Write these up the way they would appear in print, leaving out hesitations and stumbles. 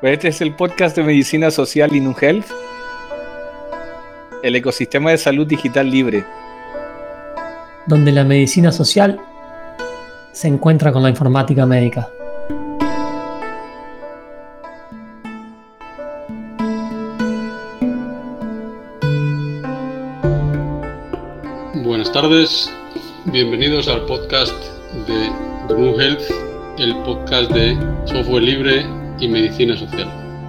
Pues este es el podcast de Medicina Social y NuHealth, el ecosistema de salud digital libre, donde la medicina social se encuentra con la informática médica. Buenas tardes, bienvenidos al podcast de NuHealth, el podcast de software libre y medicina social.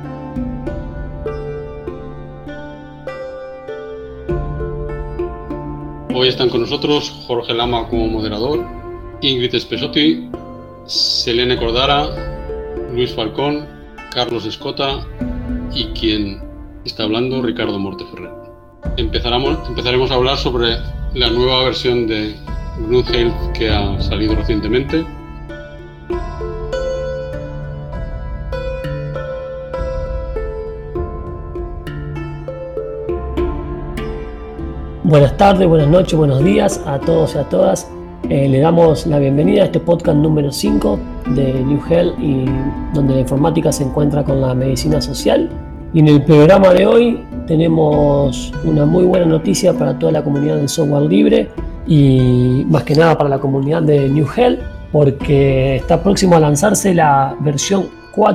Hoy están con nosotros Jorge Lama como moderador, Ingrid Espesotti, Selene Cordara, Luis Falcón, Carlos Escota y quien está hablando, Ricardo Morteferrer. Empezaremos a hablar sobre la nueva versión de NuHealth que ha salido recientemente. Buenas tardes, buenas noches, buenos días a todos y a todas. Le damos la bienvenida a este podcast número 5 de NuHealth, y donde la informática se encuentra con la medicina social. Y en el programa de hoy tenemos una muy buena noticia para toda la comunidad del software libre y más que nada para la comunidad de NuHealth, porque está próximo a lanzarse la versión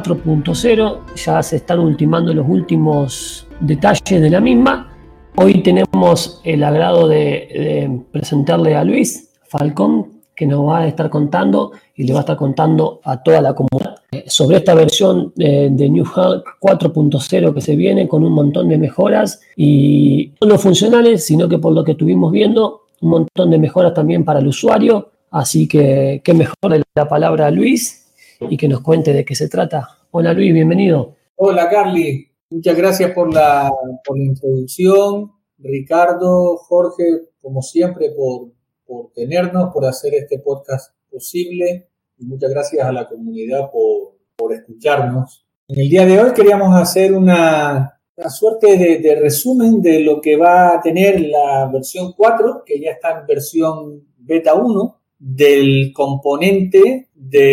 4.0. Ya se están ultimando los últimos detalles de la misma. Hoy tenemos el agrado de presentarle a Luis Falcón, que nos va a estar contando y le va a estar contando a toda la comunidad sobre esta versión de NuHealth 4.0 que se viene con un montón de mejoras, y no funcionales, sino que por lo que estuvimos viendo, un montón de mejoras también para el usuario. Así que qué mejor de la palabra a Luis y que nos cuente de qué se trata. Hola Luis, bienvenido. Hola Carly. Muchas gracias por la introducción, Ricardo, Jorge, como siempre, por tenernos, por hacer este podcast posible, y muchas gracias a la comunidad por escucharnos. En el día de hoy queríamos hacer una suerte de resumen de lo que va a tener la versión 4, que ya está en versión beta 1, del componente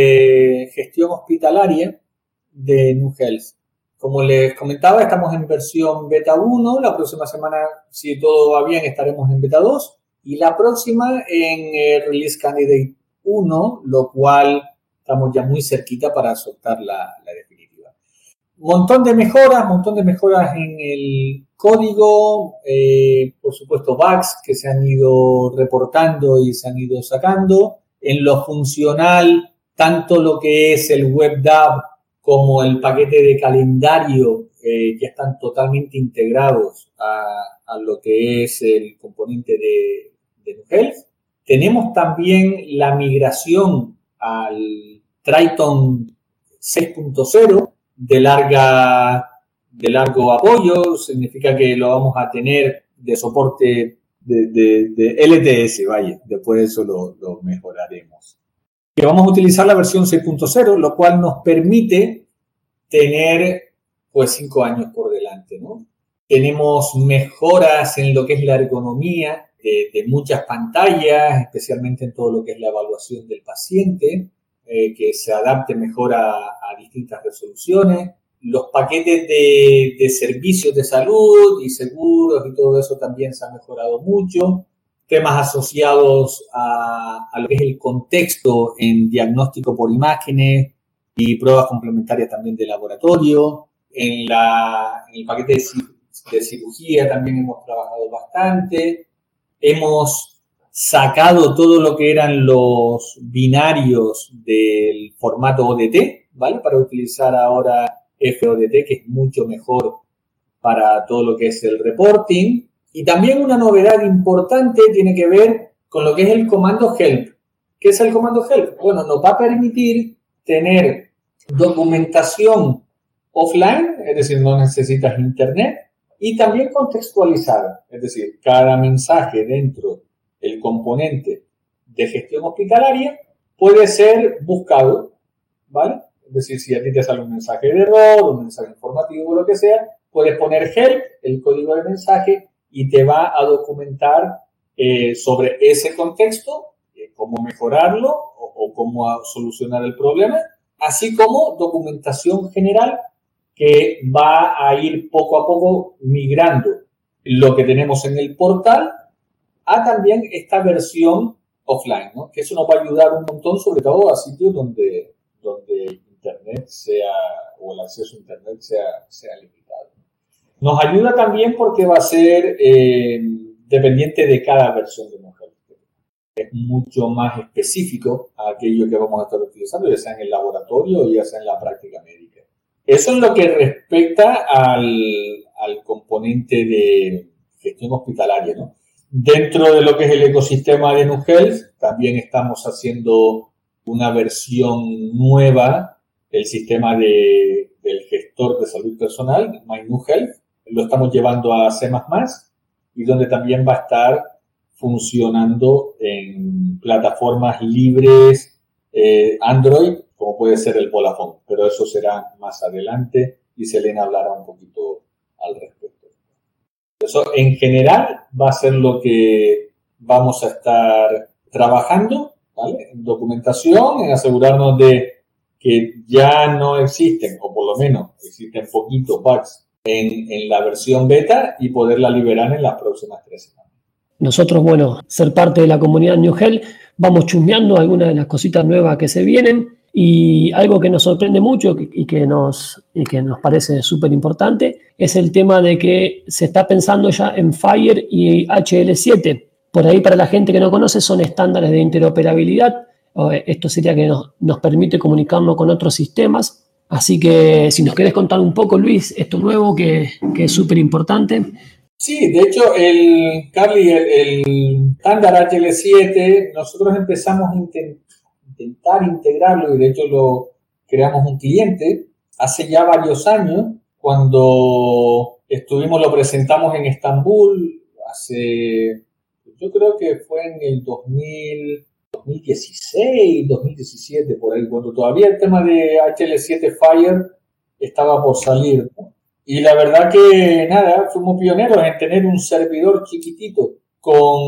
de gestión hospitalaria de NuHealth. Como les comentaba, estamos en versión beta 1, la próxima semana, si todo va bien, estaremos en beta 2, y la próxima en Release Candidate 1, lo cual estamos ya muy cerquita para soltar la definitiva. Montón de mejoras en el código, por supuesto bugs que se han ido reportando y se han ido sacando. En lo funcional, tanto lo que es el WebDAV como el paquete de calendario ya están totalmente integrados a lo que es el componente de NuHealth. Tenemos también la migración al Triton 6.0 de largo apoyo. Significa que lo vamos a tener de soporte de LTS, vaya, después de eso lo mejoraremos. Que vamos a utilizar la versión 6.0, lo cual nos permite tener pues 5 años por delante, ¿no? Tenemos mejoras en lo que es la ergonomía de muchas pantallas, especialmente en todo lo que es la evaluación del paciente, que se adapte mejor a distintas resoluciones. Los paquetes de servicios de salud y seguros y todo eso también se ha mejorado mucho. Temas asociados a lo que es el contexto en diagnóstico por imágenes y pruebas complementarias también de laboratorio. En el paquete de cirugía también hemos trabajado bastante. Hemos sacado todo lo que eran los binarios del formato ODT, ¿vale? Para utilizar ahora FODT, que es mucho mejor para todo lo que es el reporting. Y también una novedad importante tiene que ver con lo que es el comando help. ¿Qué es el comando help? Bueno, nos va a permitir tener documentación offline, es decir, no necesitas internet, y también contextualizada, es decir, cada mensaje dentro del componente de gestión hospitalaria puede ser buscado, ¿vale? Es decir, si a ti te sale un mensaje de error, un mensaje informativo o lo que sea, puedes poner help, el código de mensaje, y te va a documentar sobre ese contexto, cómo mejorarlo o cómo solucionar el problema, así como documentación general que va a ir poco a poco migrando lo que tenemos en el portal a también esta versión offline, ¿no? Que eso nos va a ayudar un montón, sobre todo a sitios donde Internet sea, o el acceso a Internet sea limitado. Nos ayuda también porque va a ser dependiente de cada versión de Mujer. Es mucho más específico a aquello que vamos a estar utilizando, ya sea en el laboratorio o ya sea en la práctica médica. Eso es lo que respecta al componente de gestión hospitalaria, ¿no? Dentro de lo que es el ecosistema de NuHealth, también estamos haciendo una versión nueva del sistema del gestor de salud personal, MyNuHealth. Lo estamos llevando a C++ y donde también va a estar funcionando en plataformas libres Android, como puede ser el Vodafone, pero eso será más adelante y Selena hablará un poquito al respecto. Eso en general va a ser lo que vamos a estar trabajando, ¿vale? En documentación, en asegurarnos de que ya no existen, o por lo menos existen poquitos bugs en la versión beta y poderla liberar en las próximas 3 semanas. Nosotros, bueno, ser parte de la comunidad NuHealth, vamos chusmeando algunas de las cositas nuevas que se vienen y algo que nos sorprende mucho y que nos parece súper importante es el tema de que se está pensando ya en FHIR y HL7. Por ahí, para la gente que no conoce, son estándares de interoperabilidad. Esto sería que nos permite comunicarnos con otros sistemas. Así que si nos querés contar un poco, Luis, esto nuevo que es súper importante. Sí, de hecho, Carly, el estándar HL7, nosotros empezamos a intentar integrarlo y de hecho lo creamos un cliente hace ya varios años, cuando lo presentamos en Estambul yo creo que fue en el 2016, 2017, por ahí, cuando todavía el tema de HL7 FHIR estaba por salir, ¿no? Y la verdad que, nada, fuimos pioneros en tener un servidor chiquitito con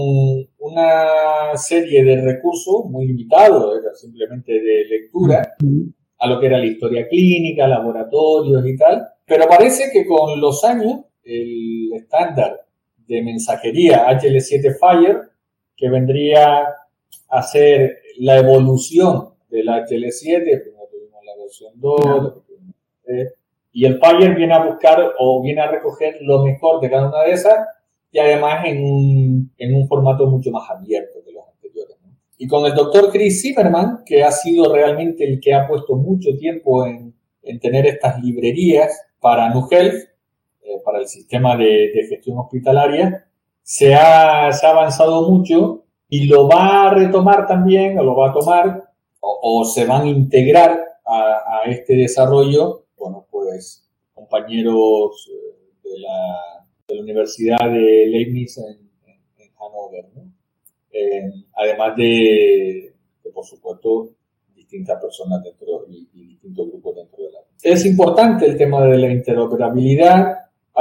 una serie de recursos muy limitados, era simplemente de lectura, a lo que era la historia clínica, laboratorios y tal. Pero parece que con los años, el estándar de mensajería HL7 FHIR, que vendría a ser la evolución del HL7, primero tuvimos la versión 2, después tuvimos la 3, y el FHIR viene a buscar o viene a recoger lo mejor de cada una de esas y además en un formato mucho más abierto que los anteriores, ¿no? Y con el doctor Chris Zimmerman, que ha sido realmente el que ha puesto mucho tiempo en tener estas librerías para NuHealth, para el sistema de gestión hospitalaria, se ha avanzado mucho y lo va a retomar también, o lo va a tomar, o se van a integrar a este desarrollo, bueno, pues compañeros de la Universidad de Leibniz en Hannover, ¿no? Además de, por supuesto, distintas personas dentro y distintos grupos dentro de la. Es importante el tema de la interoperabilidad.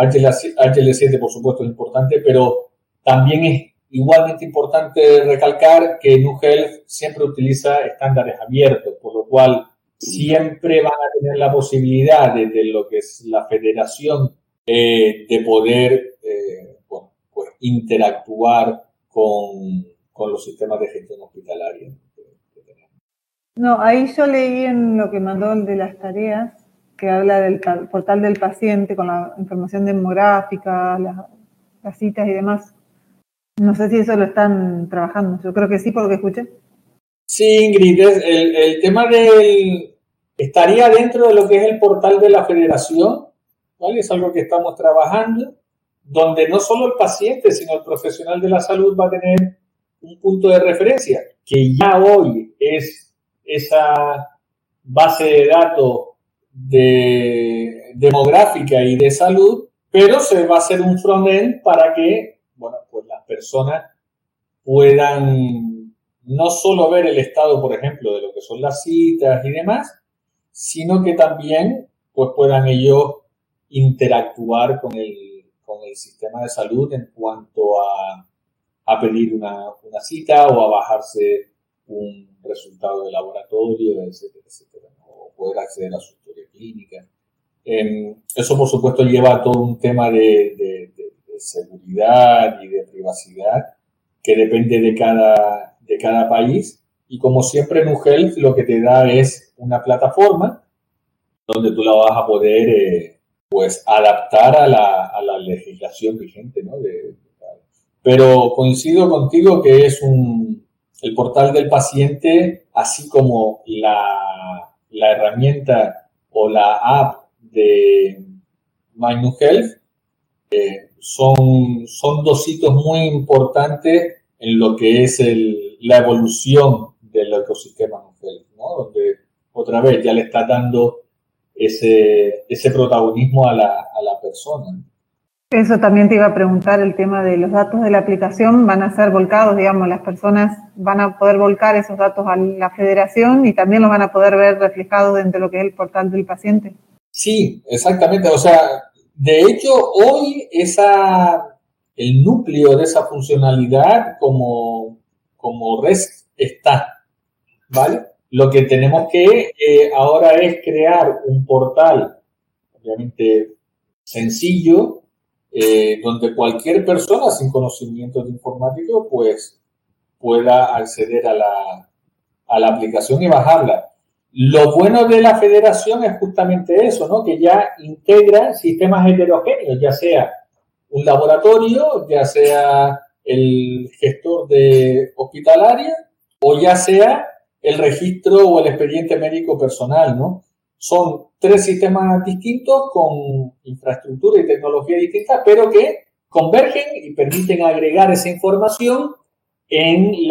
HL7, por supuesto, es importante, pero también es igualmente importante recalcar que NuHealth siempre utiliza estándares abiertos, por lo cual siempre van a tener la posibilidad de lo que es la federación de poder pues interactuar con los sistemas de gestión hospitalaria que tenemos. No, ahí yo leí en lo que mandó el de las tareas, que habla del portal del paciente con la información demográfica, las citas y demás. No sé si eso lo están trabajando. Yo creo que sí, por lo que escuché. Sí, Ingrid, el tema estaría dentro de lo que es el portal de la federación, ¿vale? Es algo que estamos trabajando, donde no solo el paciente, sino el profesional de la salud va a tener un punto de referencia, que ya hoy es esa base de datos demográfica y de salud, pero se va a hacer un front-end para que, bueno, pues las personas puedan no solo ver el estado, por ejemplo, de lo que son las citas y demás, sino que también pues puedan ellos interactuar con el sistema de salud en cuanto a pedir una cita o a bajarse un resultado de laboratorio, etcétera, etcétera, ¿no? O poder acceder a su historia clínica. Eso, por supuesto, lleva a todo un tema de seguridad y de privacidad que depende de cada país. Y como siempre, NuHealth lo que te da es una plataforma donde tú la vas a poder pues adaptar a la legislación vigente, ¿no? Pero coincido contigo que es el portal del paciente, así como la herramienta o la app de MyNuHealth, son dos hitos muy importantes en lo que es la evolución del ecosistema NuHealth, ¿no? Donde otra vez ya le está dando ese protagonismo a la persona. Eso también te iba a preguntar, el tema de los datos de la aplicación van a ser volcados, digamos, las personas van a poder volcar esos datos a la federación y también los van a poder ver reflejados dentro de lo que es el portal del paciente. Sí, exactamente. O sea, de hecho, hoy el núcleo de esa funcionalidad como REST está, ¿vale? Lo que tenemos que ahora es crear un portal, obviamente sencillo, donde cualquier persona sin conocimiento de informático pues pueda acceder a la aplicación y bajarla. Lo bueno de la federación es justamente eso, ¿no? Que ya integra sistemas heterogéneos, ya sea un laboratorio, ya sea el gestor de hospitalaria o ya sea el registro o el expediente médico personal, ¿no? Son 3 sistemas distintos con infraestructura y tecnología distintas, pero que convergen y permiten agregar esa información en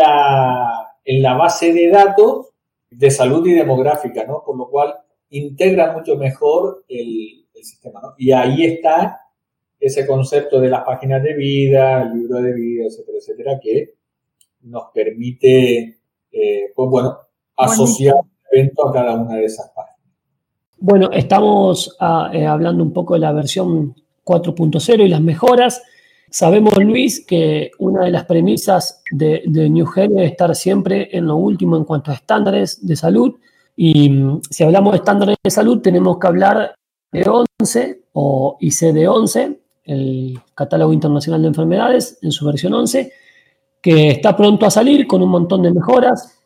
la base de datos de salud y demográfica, ¿no? Por lo cual integra mucho mejor el sistema, ¿no? Y ahí está ese concepto de las páginas de vida, el libro de vida, etcétera, etcétera, que nos permite, pues bueno, asociar el evento a cada una de esas páginas. Bueno, estamos hablando un poco de la versión 4.0 y las mejoras. Sabemos, Luis, que una de las premisas de NuHealth es estar siempre en lo último en cuanto a estándares de salud. Y si hablamos de estándares de salud, tenemos que hablar de 11 o ICD-11, el Catálogo Internacional de Enfermedades, en su versión 11, que está pronto a salir con un montón de mejoras.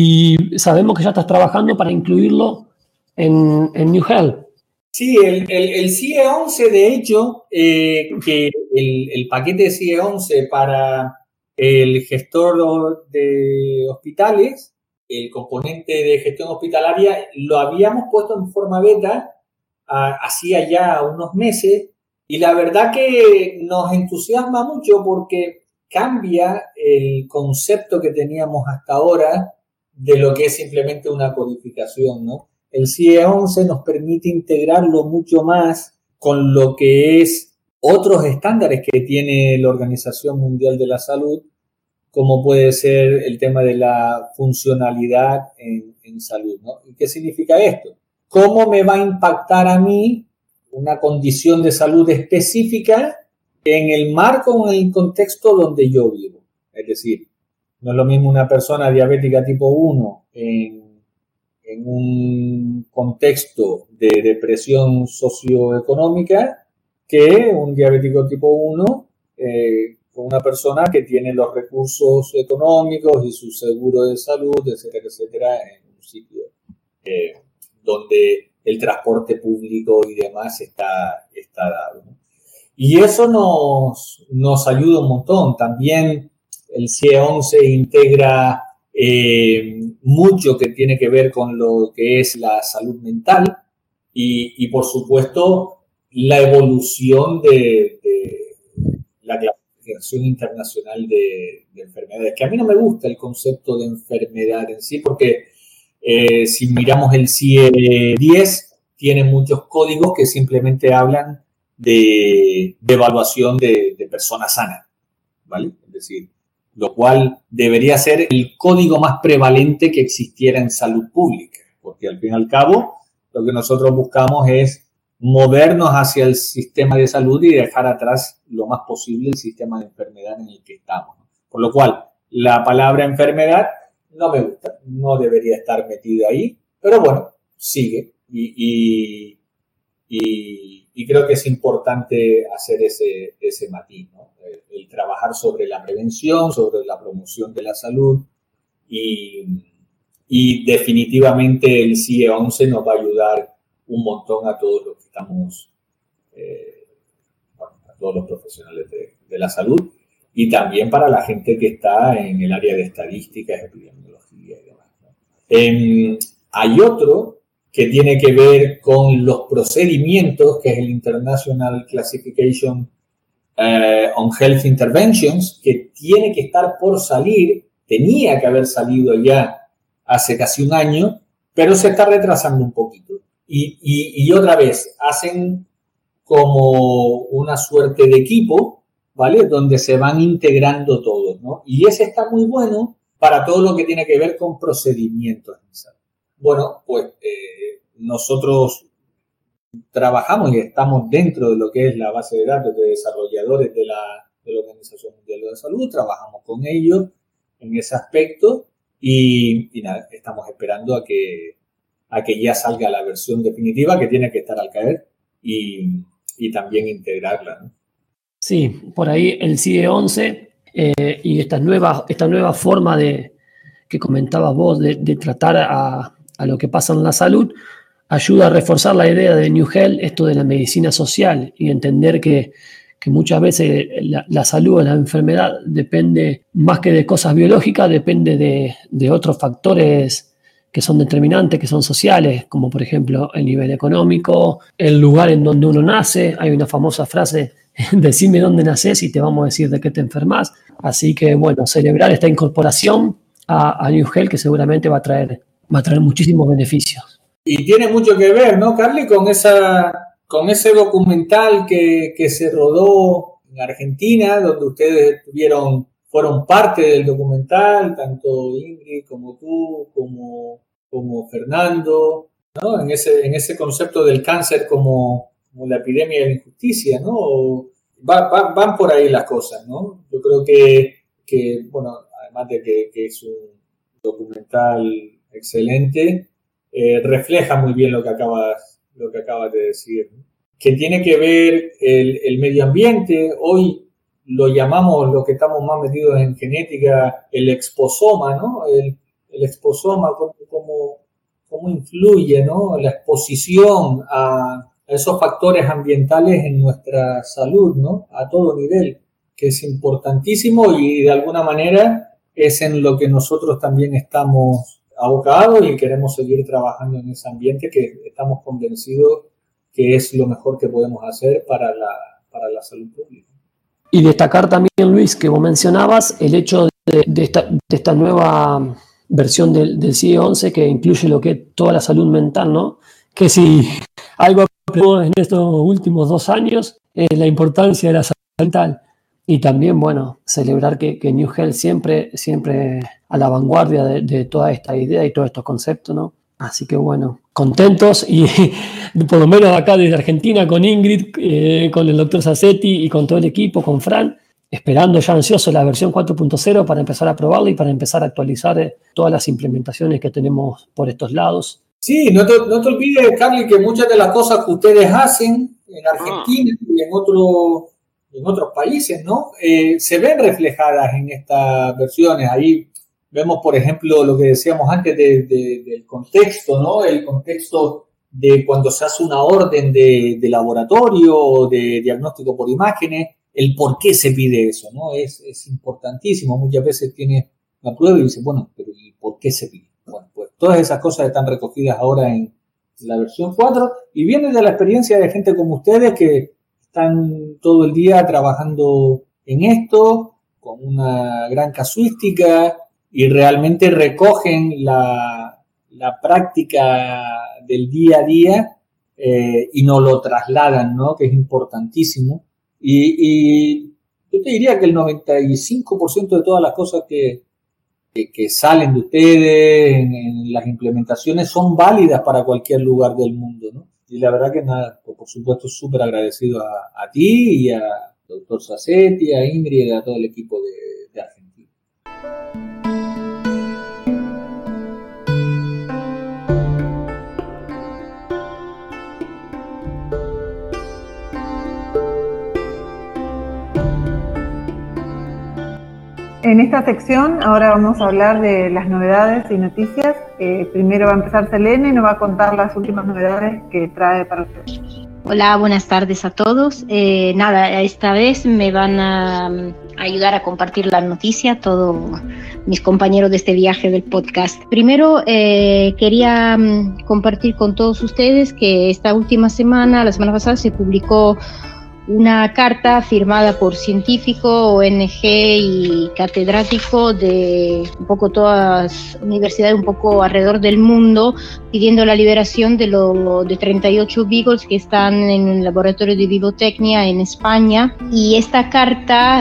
Y sabemos que ya estás trabajando para incluirlo en NuHealth. Sí, el CIE-11, de hecho, que el paquete de CIE-11 para el gestor de hospitales, el componente de gestión hospitalaria, lo habíamos puesto en forma beta hacía ya unos meses y la verdad que nos entusiasma mucho porque cambia el concepto que teníamos hasta ahora de lo que es simplemente una codificación, ¿no? El CIE-11 nos permite integrarlo mucho más con lo que es otros estándares que tiene la Organización Mundial de la Salud, como puede ser el tema de la funcionalidad en salud, ¿no? ¿Y qué significa esto? ¿Cómo me va a impactar a mí una condición de salud específica en el marco o en el contexto donde yo vivo? Es decir, no es lo mismo una persona diabética tipo 1 en un contexto de depresión socioeconómica que un diabético tipo 1 con una persona que tiene los recursos económicos y su seguro de salud, etcétera, etcétera, en un sitio donde el transporte público y demás está dado, ¿no? Y eso nos ayuda un montón. También el CIE-11 integra mucho que tiene que ver con lo que es la salud mental y por supuesto la evolución de la clasificación internacional de enfermedades, que a mí no me gusta el concepto de enfermedad en sí porque si miramos el CIE-10 tiene muchos códigos que simplemente hablan de evaluación de personas sanas, ¿vale? Es decir, lo cual debería ser el código más prevalente que existiera en salud pública, porque al fin y al cabo lo que nosotros buscamos es movernos hacia el sistema de salud y dejar atrás lo más posible el sistema de enfermedad en el que estamos, ¿no? Por lo cual, la palabra enfermedad no me gusta, no debería estar metida ahí, pero bueno, sigue. Y y creo que es importante hacer ese matiz, ¿no? El trabajar sobre la prevención, sobre la promoción de la salud y definitivamente el CIE 11 nos va a ayudar un montón a todos los que estamos, a todos los profesionales de la salud y también para la gente que está en el área de estadísticas, epidemiología y demás, ¿no? Hay otro que tiene que ver con los procedimientos, que es el International Classification on Health Interventions, que tiene que estar por salir, tenía que haber salido ya hace casi un año, pero se está retrasando un poquito. Y otra vez, hacen como una suerte de equipo, ¿vale? Donde se van integrando todos, ¿no? Y ese está muy bueno para todo lo que tiene que ver con procedimientos. Bueno, pues nosotros trabajamos y estamos dentro de lo que es la base de datos de desarrolladores de la Organización Mundial de la Salud, trabajamos con ellos en ese aspecto y nada, estamos esperando a que ya salga la versión definitiva que tiene que estar al caer y también integrarla, ¿no? Sí, por ahí el CIE 11 y esta nueva forma que comentabas vos de tratar a lo que pasa en la salud, ayuda a reforzar la idea de New Health, esto de la medicina social y entender que muchas veces la salud o la enfermedad depende más que de cosas biológicas, depende de otros factores que son determinantes, que son sociales, como por ejemplo el nivel económico, el lugar en donde uno nace. Hay una famosa frase, decime dónde naces y te vamos a decir de qué te enfermas. Así que bueno, celebrar esta incorporación a New Health que seguramente va a traer muchísimos beneficios. Y tiene mucho que ver, ¿no, Carly? Con ese documental que se rodó en Argentina, donde ustedes fueron parte del documental, tanto Ingrid como tú, como Fernando, ¿no? En ese concepto del cáncer como la epidemia de la injusticia, ¿no? Van por ahí las cosas, ¿no? Yo creo que bueno, además de que es un documental excelente, refleja muy bien lo que acabas de decir, ¿no? Que tiene que ver el medio ambiente. Hoy lo llamamos, los que estamos más metidos en genética, el exposoma, ¿no? El exposoma, cómo influye, ¿no? La exposición a esos factores ambientales en nuestra salud, ¿no? A todo nivel, que es importantísimo y de alguna manera es en lo que nosotros también estamos abocados y queremos seguir trabajando en ese ambiente que estamos convencidos que es lo mejor que podemos hacer para la salud pública. Y destacar también, Luis, que vos mencionabas el hecho de esta nueva versión del CIE 11 que incluye lo que es toda la salud mental, ¿no? Que si algo aprendimos en estos últimos 2 años es la importancia de la salud mental. Y también, bueno, celebrar que New Health siempre a la vanguardia de toda esta idea y todos estos conceptos, ¿no? Así que bueno, contentos y por lo menos acá desde Argentina con Ingrid, con el doctor Sassetti y con todo el equipo, con Fran, esperando ya ansioso la versión 4.0 para empezar a probarla y para empezar a actualizar todas las implementaciones que tenemos por estos lados. Sí, no te olvides, Carly, que muchas de las cosas que ustedes hacen en Argentina y en otros países, ¿no? Se ven reflejadas en estas versiones. Ahí vemos, por ejemplo, lo que decíamos antes del contexto, ¿no? El contexto de cuando se hace una orden de laboratorio o de diagnóstico por imágenes, el por qué se pide eso, ¿no? Es importantísimo. Muchas veces tiene la prueba y dice, bueno, pero ¿y por qué se pide? Bueno, pues todas esas cosas están recogidas ahora en la versión 4 y vienen de la experiencia de gente como ustedes que están todo el día trabajando en esto, con una gran casuística y realmente recogen la práctica del día a día y nos lo trasladan, ¿no? Que es importantísimo. Y yo te diría que el 95% de todas las cosas que salen de ustedes en las implementaciones son válidas para cualquier lugar del mundo, ¿no? Y la verdad que nada, por supuesto, súper agradecido a ti y a doctor Sassetti, a Ingrid y a todo el equipo de Argentina. En esta sección ahora vamos a hablar de las novedades y noticias. Primero va a empezar Selene y nos va a contar las últimas novedades que trae para ustedes. Hola, buenas tardes a todos. Esta vez me van a ayudar a compartir la noticia todos mis compañeros de este viaje del podcast. Primero, quería compartir con todos ustedes que esta última semana, la semana pasada, se publicó una carta firmada por científicos, ONG y catedráticos de un poco todas las universidades un poco alrededor del mundo, pidiendo la liberación de 38 beagles que están en el laboratorio de Vivotecnia en España. Y esta carta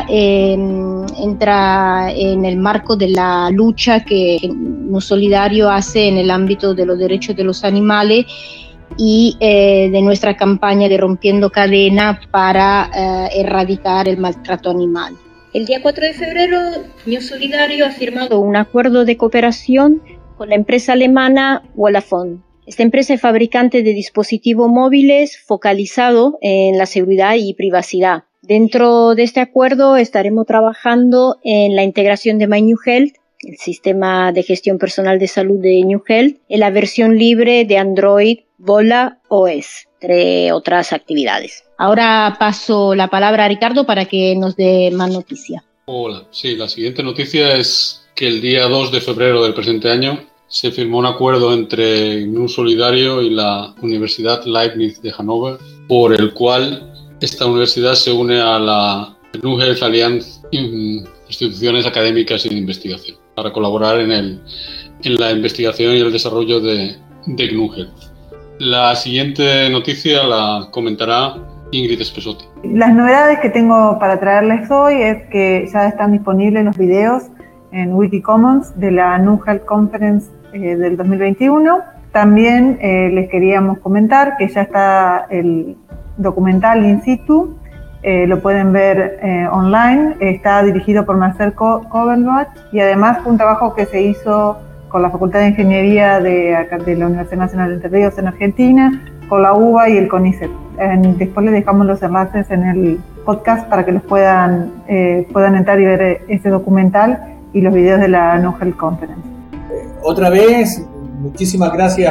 entra en el marco de la lucha que New Solidario hace en el ámbito de los derechos de los animales y de nuestra campaña de Rompiendo Cadena para erradicar el maltrato animal. El día 4 de febrero, New Solidario ha firmado un acuerdo de cooperación con la empresa alemana Volafone. Esta empresa es fabricante de dispositivos móviles focalizado en la seguridad y privacidad. Dentro de este acuerdo estaremos trabajando en la integración de My New Health, el sistema de gestión personal de salud de New Health, en la versión libre de Android Vola OS, entre otras actividades. Ahora paso la palabra a Ricardo para que nos dé más noticias. Hola, sí, la siguiente noticia es que el día 2 de febrero del presente año se firmó un acuerdo entre New Solidario y la Universidad Leibniz de Hannover, por el cual esta universidad se une a la New Health Alliance, instituciones académicas y de investigación, para colaborar en la investigación y el desarrollo de GNU Health. La siguiente noticia la comentará Ingrid Spesotti. Las novedades que tengo para traerles hoy es que ya están disponibles los videos en Wikicommons de la GNU Health Conference del 2021. También les queríamos comentar que ya está el documental in situ, lo pueden ver online, está dirigido por Marcel Kovenbach y además fue un trabajo que se hizo con la Facultad de Ingeniería de la Universidad Nacional de Entre Ríos en Argentina, con la UBA y el CONICET. Después les dejamos los enlaces en el podcast para que los puedan entrar y ver ese documental y los videos de la GNU Health Conference. Otra vez, muchísimas gracias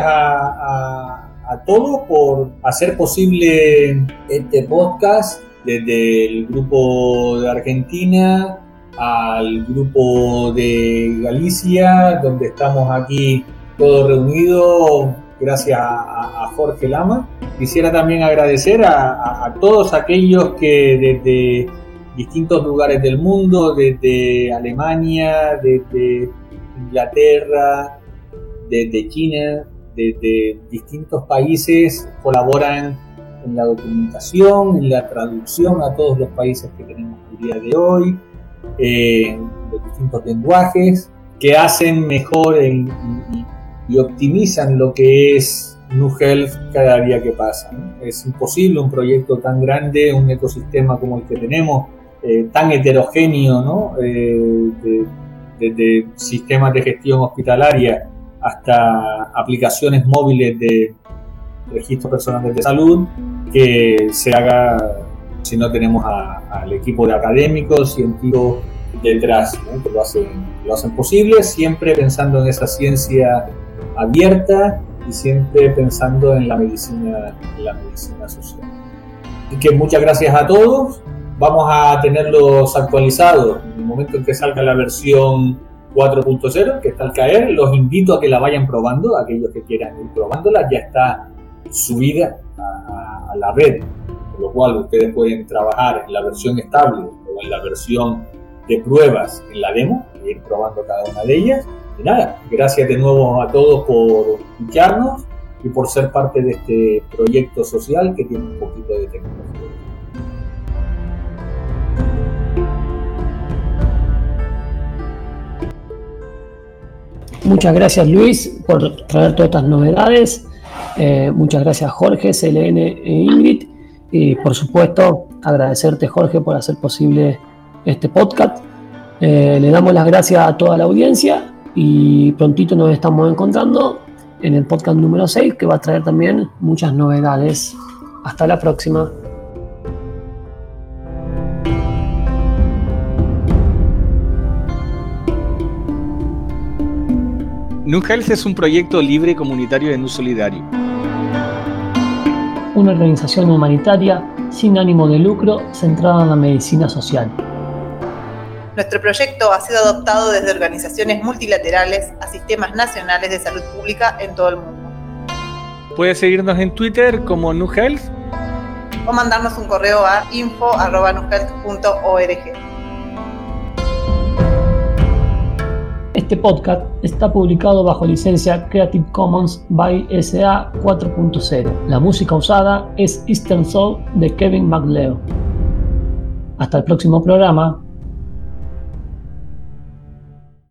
a todos por hacer posible este podcast, desde el grupo de Argentina al grupo de Galicia, donde estamos aquí todos reunidos, gracias a Jorge Lama. Quisiera también agradecer a todos aquellos que desde distintos lugares del mundo, desde Alemania, desde Inglaterra, desde China, desde distintos países, colaboran en la documentación, en la traducción a todos los países que tenemos el día de hoy, los distintos lenguajes, que hacen mejor y optimizan lo que es GNU Health cada día que pasa, ¿no? Es imposible un proyecto tan grande, un ecosistema como el que tenemos, tan heterogéneo, ¿no? Desde sistemas de gestión hospitalaria hasta aplicaciones móviles de registros personales de salud, que se haga si no tenemos al equipo de académicos, científicos detrás, ¿no? Que lo hacen posible, siempre pensando en esa ciencia abierta y siempre pensando en la medicina social. Así que muchas gracias a todos. Vamos a tenerlos actualizados en el momento en que salga la versión 4.0, que está al caer. Los invito a que la vayan probando, aquellos que quieran ir probándola. Ya está subida a la red, por lo cual ustedes pueden trabajar en la versión estable o en la versión de pruebas en la demo, e ir probando cada una de ellas. Y nada, gracias de nuevo a todos por escucharnos y por ser parte de este proyecto social que tiene un poquito de tecnología. Muchas gracias, Luis, por traer todas estas novedades. Muchas gracias, Jorge, Selene e Ingrid. Y por supuesto, agradecerte, Jorge, por hacer posible este podcast. Le damos las gracias a toda la audiencia y prontito nos estamos encontrando en el podcast número 6, que va a traer también muchas novedades. Hasta la próxima. NUHealth es un proyecto libre comunitario de NU Solidario. Una organización humanitaria sin ánimo de lucro centrada en la medicina social. Nuestro proyecto ha sido adoptado desde organizaciones multilaterales a sistemas nacionales de salud pública en todo el mundo. Puedes seguirnos en Twitter como NUHealth o mandarnos un correo a info@nuhealth.org. Este podcast está publicado bajo licencia Creative Commons by SA 4.0. La música usada es Eastern Soul de Kevin MacLeod. Hasta el próximo programa.